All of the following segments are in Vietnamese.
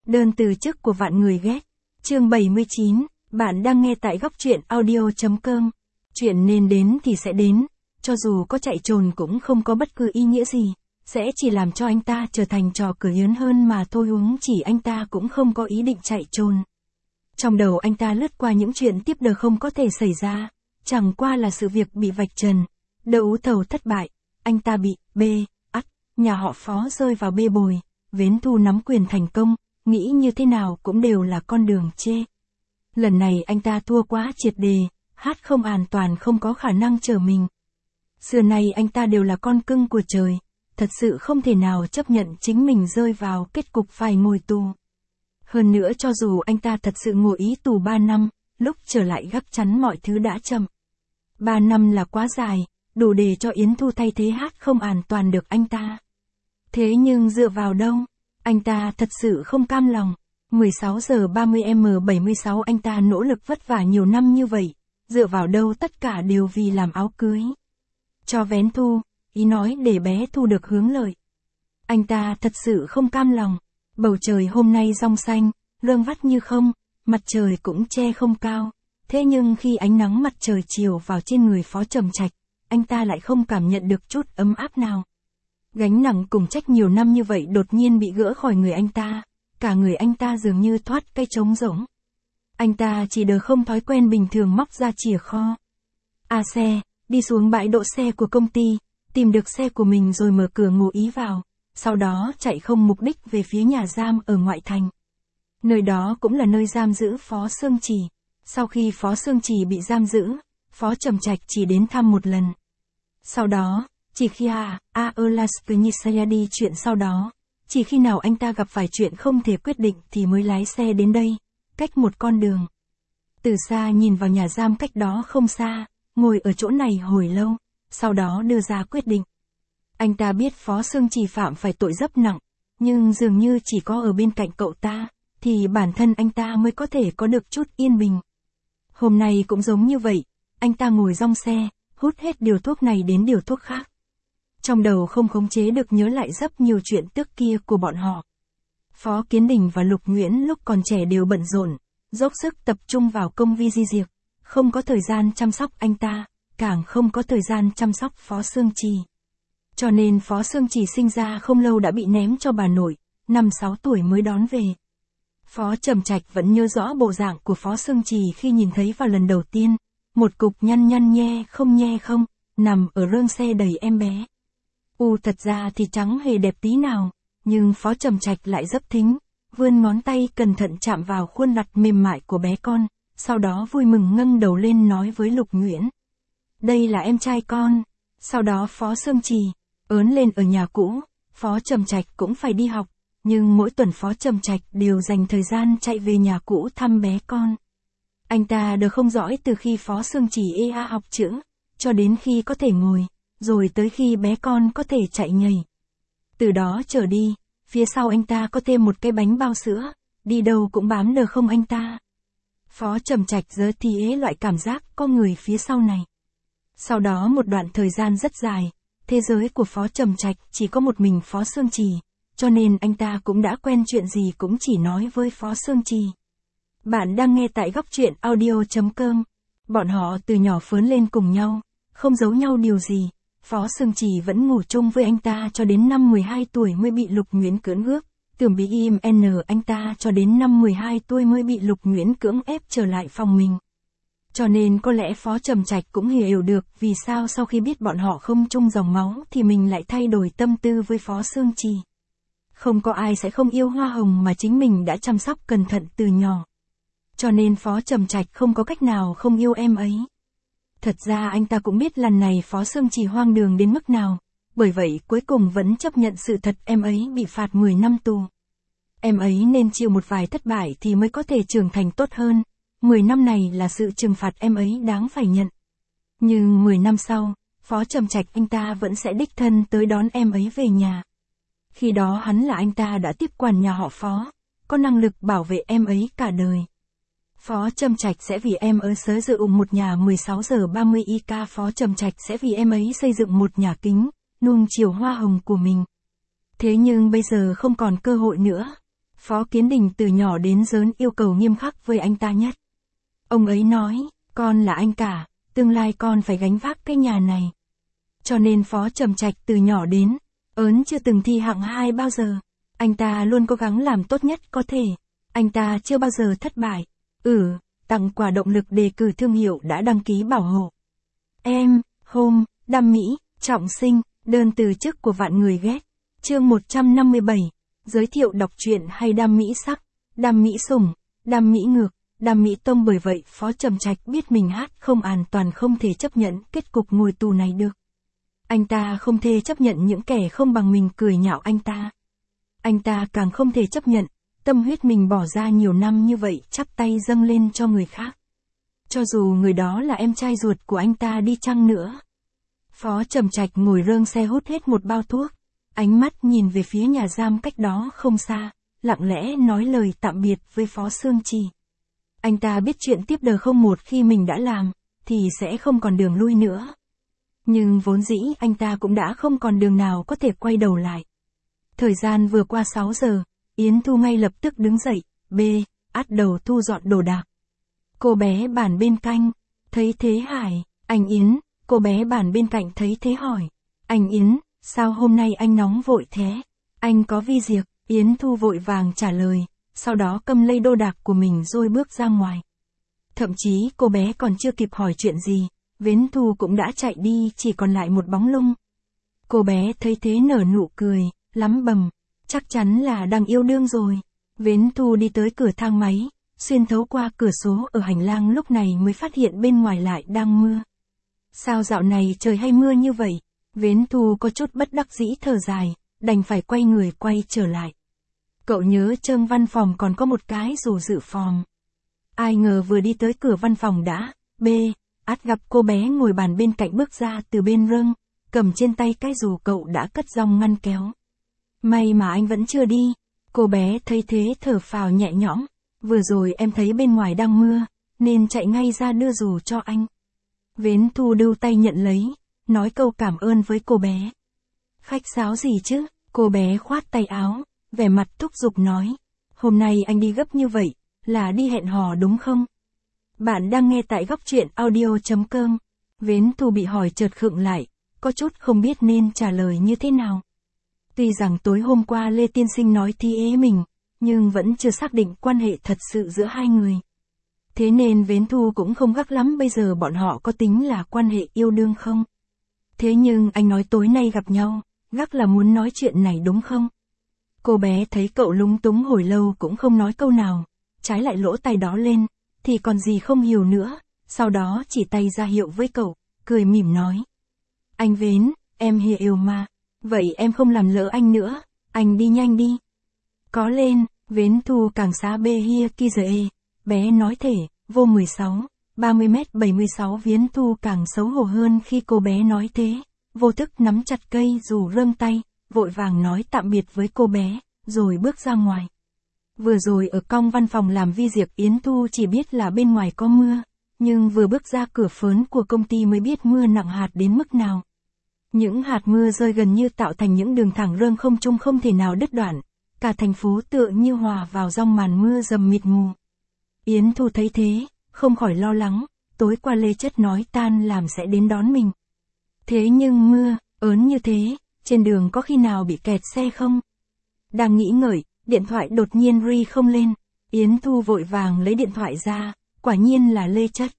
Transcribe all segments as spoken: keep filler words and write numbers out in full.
Đơn từ chức của vạn người ghét. Chương bảy mươi chín, bạn đang nghe tại góc truyện audio.com. Chuyện nên đến thì sẽ đến, cho dù có chạy trồn cũng không có bất cứ ý nghĩa gì, sẽ chỉ làm cho anh ta trở thành trò cười lớn hơn mà thôi, huống chỉ anh ta cũng không có ý định chạy trồn. Trong đầu anh ta lướt qua những chuyện tiếp đời không có thể xảy ra, chẳng qua là sự việc bị vạch trần, đấu thầu thất bại, anh ta bị bê, ắt, nhà họ Phó rơi vào bê bối, Vến Thu nắm quyền thành công, nghĩ như thế nào cũng đều là con đường chê. Lần này anh ta thua quá triệt đề, hát không an toàn không có khả năng trở mình. Xưa nay anh ta đều là con cưng của trời, thật sự không thể nào chấp nhận chính mình rơi vào kết cục phải ngồi tù. Hơn nữa cho dù anh ta thật sự ngồi ý tù ba năm, lúc trở lại gác chắn mọi thứ đã chậm. ba năm là quá dài, đủ để cho Yến Thu thay thế hát không an toàn được anh ta. Thế nhưng dựa vào đâu? Anh ta thật sự không cam lòng. mười sáu giờ ba mươi em bảy mươi sáu anh ta nỗ lực vất vả nhiều năm như vậy, dựa vào đâu tất cả đều vì làm áo cưới. Cho Vén Thu, ý nói để bé Thu được hướng lợi. Anh ta thật sự không cam lòng. Bầu trời hôm nay rong xanh, lương vắt như không, mặt trời cũng che không cao. Thế nhưng khi ánh nắng mặt trời chiều vào trên người Phó Trầm Trạch, anh ta lại không cảm nhận được chút ấm áp nào. Gánh nặng cùng trách nhiều năm như vậy đột nhiên bị gỡ khỏi người anh ta, cả người anh ta dường như thoát cái trống rỗng. Anh ta chỉ đờ không thói quen bình thường móc ra chìa kho. A xe, đi xuống bãi đỗ xe của công ty, tìm được xe của mình rồi mở cửa ngụ ý vào, sau đó chạy không mục đích về phía nhà giam ở ngoại thành. Nơi đó cũng là nơi giam giữ Phó Sương Chỉ. Sau khi Phó Sương Chỉ bị giam giữ, Phó Trầm Trạch chỉ đến thăm một lần. Sau đó, chỉ khi A, A Elasknisaya đi chuyện sau đó, chỉ khi nào anh ta gặp phải chuyện không thể quyết định thì mới lái xe đến đây, cách một con đường. Từ xa nhìn vào nhà giam cách đó không xa, ngồi ở chỗ này hồi lâu, sau đó đưa ra quyết định. Anh ta biết Phó Sương Chỉ phạm phải tội rất nặng, nhưng dường như chỉ có ở bên cạnh cậu ta, thì bản thân anh ta mới có thể có được chút yên bình. Hôm nay cũng giống như vậy, anh ta ngồi rong xe, hút hết điều thuốc này đến điều thuốc khác. Trong đầu không khống chế được nhớ lại rất nhiều chuyện trước kia của bọn họ. Phó Kiến Đình và Lục Nguyễn lúc còn trẻ đều bận rộn, dốc sức tập trung vào công vi di diệt, không có thời gian chăm sóc anh ta, càng không có thời gian chăm sóc Phó Sương Chỉ. Cho nên Phó Sương Chỉ sinh ra không lâu đã bị ném cho bà nội, năm sáu tuổi mới đón về. Phó Trầm Trạch vẫn nhớ rõ bộ dạng của Phó Sương Chỉ khi nhìn thấy vào lần đầu tiên, một cục nhăn nhăn nhe không nhe không, nằm ở rơng xe đầy em bé. U thật ra thì chẳng hề đẹp tí nào, nhưng Phó Trầm Trạch lại rất thính, vươn ngón tay cẩn thận chạm vào khuôn mặt mềm mại của bé con, sau đó vui mừng ngẩng đầu lên nói với Lục Nguyễn. Đây là em trai con. Sau đó Phó Sương Chỉ ớn lên ở nhà cũ, Phó Trầm Trạch cũng phải đi học, nhưng mỗi tuần Phó Trầm Trạch đều dành thời gian chạy về nhà cũ thăm bé con. Anh ta đều không dõi từ khi Phó Sương Chỉ ê a học chữ, cho đến khi có thể ngồi, rồi tới khi bé con có thể chạy nhảy. Từ đó trở đi, phía sau anh ta có thêm một cái bánh bao sữa, đi đâu cũng bám đờ không anh ta. Phó Trầm Trạch giờ thì ế loại cảm giác có người phía sau này. Sau đó một đoạn thời gian rất dài, thế giới của Phó Trầm Trạch chỉ có một mình Phó Sương Chỉ, cho nên anh ta cũng đã quen chuyện gì cũng chỉ nói với Phó Sương Chỉ. Bạn đang nghe tại góc truyện audio.com. Bọn họ từ nhỏ phớn lên cùng nhau, không giấu nhau điều gì. Phó Sương Chỉ vẫn ngủ chung với anh ta cho đến năm mười hai tuổi mới bị Lục Nguyễn cưỡng ước, tưởng bị im n anh ta cho đến năm mười hai tuổi mới bị Lục Nguyễn cưỡng ép trở lại phòng mình. Cho nên có lẽ Phó Trầm Trạch cũng hiểu được vì sao sau khi biết bọn họ không chung dòng máu thì mình lại thay đổi tâm tư với Phó Sương Chỉ. Không có ai sẽ không yêu hoa hồng mà chính mình đã chăm sóc cẩn thận từ nhỏ. Cho nên Phó Trầm Trạch không có cách nào không yêu em ấy. Thật ra anh ta cũng biết lần này Phó Sương Chỉ hoang đường đến mức nào, bởi vậy cuối cùng vẫn chấp nhận sự thật em ấy bị phạt mười năm tù. Em ấy nên chịu một vài thất bại thì mới có thể trưởng thành tốt hơn, mười năm này là sự trừng phạt em ấy đáng phải nhận. Nhưng mười năm sau, Phó Trầm Trạch anh ta vẫn sẽ đích thân tới đón em ấy về nhà. Khi đó hắn là anh ta đã tiếp quản nhà họ Phó, có năng lực bảo vệ em ấy cả đời. Phó Trầm Trạch sẽ vì em ấy xây dựng một nhà mười sáu giờ ba mươi i ca. Phó Trầm Trạch sẽ vì em ấy xây dựng một nhà kính, nuông chiều hoa hồng của mình. Thế nhưng bây giờ không còn cơ hội nữa. Phó Kiến Đình từ nhỏ đến lớn yêu cầu nghiêm khắc với anh ta nhất. Ông ấy nói, con là anh cả, tương lai con phải gánh vác cái nhà này. Cho nên Phó Trầm Trạch từ nhỏ đến, ớn chưa từng thi hạng hai bao giờ. Anh ta luôn cố gắng làm tốt nhất có thể. Anh ta chưa bao giờ thất bại. Ừ, tặng quà động lực đề cử thương hiệu đã đăng ký bảo hộ. Em, hôm, đam mỹ, trọng sinh, đơn từ chức của vạn người ghét. Chương một trăm năm mươi bảy, giới thiệu đọc truyện hay đam mỹ sắc, đam mỹ sủng, đam mỹ ngược, đam mỹ tông. Bởi vậy Phó Trầm Trạch biết mình hát không an toàn, không thể chấp nhận kết cục ngồi tù này được. Anh ta không thể chấp nhận những kẻ không bằng mình cười nhạo anh ta. Anh ta càng không thể chấp nhận, tâm huyết mình bỏ ra nhiều năm như vậy chắp tay dâng lên cho người khác. Cho dù người đó là em trai ruột của anh ta đi chăng nữa. Phó Trầm Trạch ngồi rơng xe hút hết một bao thuốc, ánh mắt nhìn về phía nhà giam cách đó không xa, lặng lẽ nói lời tạm biệt với Phó Sương Trì. Anh ta biết chuyện tiếp đời không một khi mình đã làm, thì sẽ không còn đường lui nữa. Nhưng vốn dĩ anh ta cũng đã không còn đường nào có thể quay đầu lại. Thời gian vừa qua sáu giờ, Yến Thu ngay lập tức đứng dậy, b, át đầu thu dọn đồ đạc. Cô bé Bản bên cạnh, thấy thế Hải, anh Yến, cô bé Bản bên cạnh thấy thế hỏi. Anh Yến, sao hôm nay anh nóng vội thế? Anh có vi diệt? Yến Thu vội vàng trả lời, sau đó cầm lấy đồ đạc của mình rồi bước ra ngoài. Thậm chí cô bé còn chưa kịp hỏi chuyện gì, Vến Thu cũng đã chạy đi, chỉ còn lại một bóng lưng. Cô bé thấy thế nở nụ cười, lắm bầm, chắc chắn là đang yêu đương rồi. Vến Thu đi tới cửa thang máy, xuyên thấu qua cửa sổ ở hành lang, lúc này mới phát hiện bên ngoài lại đang mưa. Sao dạo này trời hay mưa như vậy? Vến Thu có chút bất đắc dĩ thở dài, đành phải quay người quay trở lại. Cậu nhớ Trương văn phòng còn có một cái dù dự phòng. Ai ngờ vừa đi tới cửa văn phòng đã, b, át gặp cô bé ngồi bàn bên cạnh bước ra từ bên râng, cầm trên tay cái dù cậu đã cất trong ngăn kéo. May mà anh vẫn chưa đi. Cô bé thấy thế thở phào nhẹ nhõm, vừa rồi em thấy bên ngoài đang mưa, nên chạy ngay ra đưa dù cho anh. Vến Thu đưa tay nhận lấy, nói câu cảm ơn với cô bé. Khách sáo gì chứ? Cô bé khoát tay áo, vẻ mặt thúc giục nói. Hôm nay anh đi gấp như vậy, là đi hẹn hò đúng không? Bạn đang nghe tại góc truyện audio chấm com. Vến Thu bị hỏi chợt khựng lại, có chút không biết nên trả lời như thế nào. Tuy rằng tối hôm qua Lê Tiên Sinh nói thi ế mình, nhưng vẫn chưa xác định quan hệ thật sự giữa hai người. Thế nên Vến Thu cũng không gắt lắm bây giờ bọn họ có tính là quan hệ yêu đương không. Thế nhưng anh nói tối nay gặp nhau, gắt là muốn nói chuyện này đúng không? Cô bé thấy cậu lúng túng hồi lâu cũng không nói câu nào, trái lại lỗ tay đó lên, thì còn gì không hiểu nữa, sau đó chỉ tay ra hiệu với cậu, cười mỉm nói. Anh Vến, em hiểu mà, vậy em không làm lỡ anh nữa, anh đi nhanh đi. Có lên, Vến Thu càng xá bê hia kia giờ ê, bé nói thể, vô mười sáu, ba mươi mét bảy mươi sáu. Vến Thu càng xấu hổ hơn khi cô bé nói thế, vô thức nắm chặt cây dù rơng tay, vội vàng nói tạm biệt với cô bé, rồi bước ra ngoài. Vừa rồi ở cong văn phòng làm vi diệt Yến Thu chỉ biết là bên ngoài có mưa, nhưng vừa bước ra cửa phớn của công ty mới biết mưa nặng hạt đến mức nào. Những hạt mưa rơi gần như tạo thành những đường thẳng rơng không trung không thể nào đứt đoạn, cả thành phố tựa như hòa vào trong màn mưa dầm mịt mù. Yến Thu thấy thế, không khỏi lo lắng, tối qua Lê Chất nói tan làm sẽ đến đón mình. Thế nhưng mưa, ớn như thế, trên đường có khi nào bị kẹt xe không? Đang nghĩ ngợi, điện thoại đột nhiên ri không lên, Yến Thu vội vàng lấy điện thoại ra, quả nhiên là Lê Chất.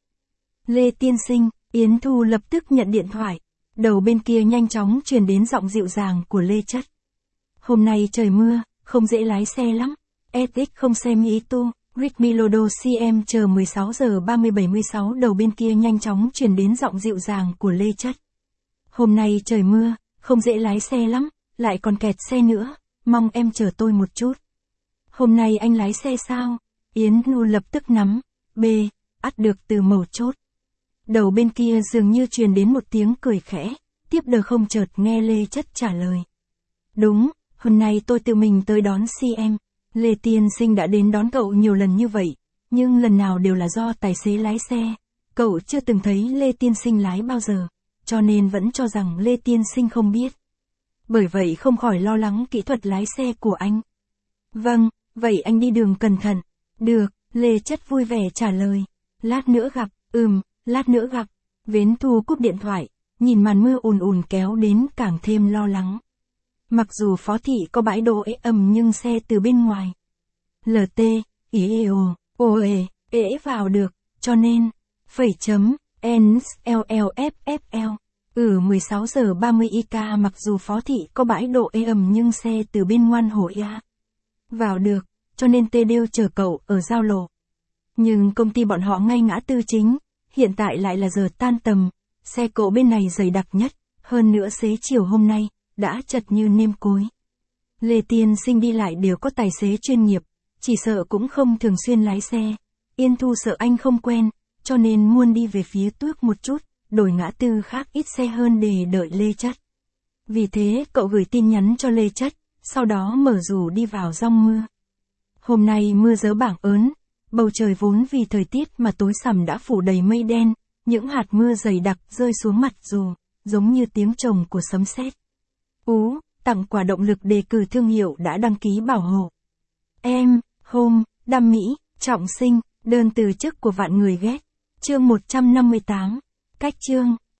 Lê Tiên Sinh, Yến Thu lập tức nhận điện thoại, đầu bên kia nhanh chóng truyền đến giọng dịu dàng của Lê Chất. Hôm nay trời mưa, không dễ lái xe lắm, ét ích không xem ý tu, Rick Milodo xê em chờ mười sáu giờ ba mươi bảy mươi sáu. Đầu bên kia nhanh chóng truyền đến giọng dịu dàng của Lê Chất. Hôm nay trời mưa, không dễ lái xe lắm, lại còn kẹt xe nữa, mong em chờ tôi một chút. Hôm nay anh lái xe sao? Yến Thu lập tức nắm, b, ắt được từ mầu chốt. Đầu bên kia dường như truyền đến một tiếng cười khẽ, tiếp đờ không chợt nghe Lê Chất trả lời. Đúng, hôm nay tôi tự mình tới đón xê em. Lê Tiên Sinh đã đến đón cậu nhiều lần như vậy, nhưng lần nào đều là do tài xế lái xe. Cậu chưa từng thấy Lê Tiên Sinh lái bao giờ, cho nên vẫn cho rằng Lê Tiên Sinh không biết. Bởi vậy không khỏi lo lắng kỹ thuật lái xe của anh. Vâng, Vậy anh đi đường cẩn thận. Được, Lê Chất vui vẻ trả lời. Lát nữa gặp, ừm, lát nữa gặp. Vến Thu cúp điện thoại, nhìn màn mưa ùn ùn kéo đến càng thêm lo lắng. Mặc dù Phó Thị có bãi đỗ ế ầm nhưng xe từ bên ngoài. lờ tê, ý ồ, ồ ề, ế vào được, cho nên, phẩy chấm, N L L F F L. Ừ mười sáu giờ ba mươi i ca mặc dù Phó Thị có bãi đỗ ế ầm nhưng xe từ bên ngoan hổ ya. Vào được, cho nên tê đêu chờ cậu ở giao lộ. Nhưng công ty bọn họ ngay ngã tư chính, hiện tại lại là giờ tan tầm, xe cộ bên này dày đặc nhất, hơn nữa xế chiều hôm nay, đã chật như nêm cối. Lê Tiên Sinh đi lại đều có tài xế chuyên nghiệp, chỉ sợ cũng không thường xuyên lái xe. Yên Thu sợ anh không quen, cho nên muốn đi về phía Tước một chút, đổi ngã tư khác ít xe hơn để đợi Lê Chất. Vì thế cậu gửi tin nhắn cho Lê Chất, sau đó mở dù đi vào giông mưa. Hôm nay mưa dớ bảng ớn, bầu trời vốn vì thời tiết mà tối sầm đã phủ đầy mây đen, những hạt mưa dày đặc rơi xuống mặt dù, giống như tiếng trồng của sấm sét. Ú, tặng quà động lực đề cử thương hiệu đã đăng ký bảo hộ. Em, hôm, đam mỹ, trọng sinh, đơn từ chức của vạn người ghét. Chương một trăm năm mươi tám. Cách chương.